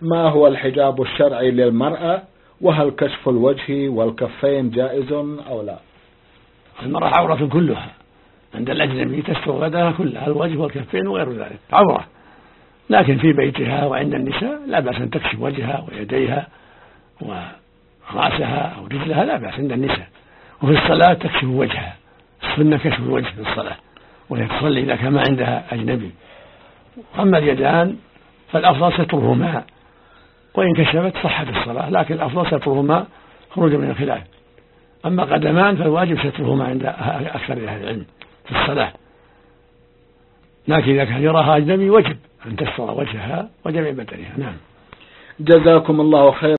ما هو الحجاب الشرعي للمرأة؟ وهل كشف الوجه والكفين جائز أو لا؟ المرأة عورة كلها عند الأجنبي، تستر بدنها كلها، الوجه والكفين وغير ذلك عورة، لكن في بيتها وعند النساء لا بأس أن تكشف وجهها ويديها ورأسها أو رجلها، لا بأس عند النساء. وفي الصلاة تكشف وجهها، السنة كشف الوجه في الصلاة وهي تصلي إذا كان ما عندها أجنبي. أما اليدان فالأفضل سترهما، وإن كشفت صحت الصلاة، لكن الأفضل سترهما خروجا من الخلاف. أما قدمان فالواجب سترهما عند أكثر أهل العلم في الصلاة، لكن إذا كان يراها أجنبي وجب أن تستر وجهها وجميع بدنها. نعم. جزاكم الله خيرا.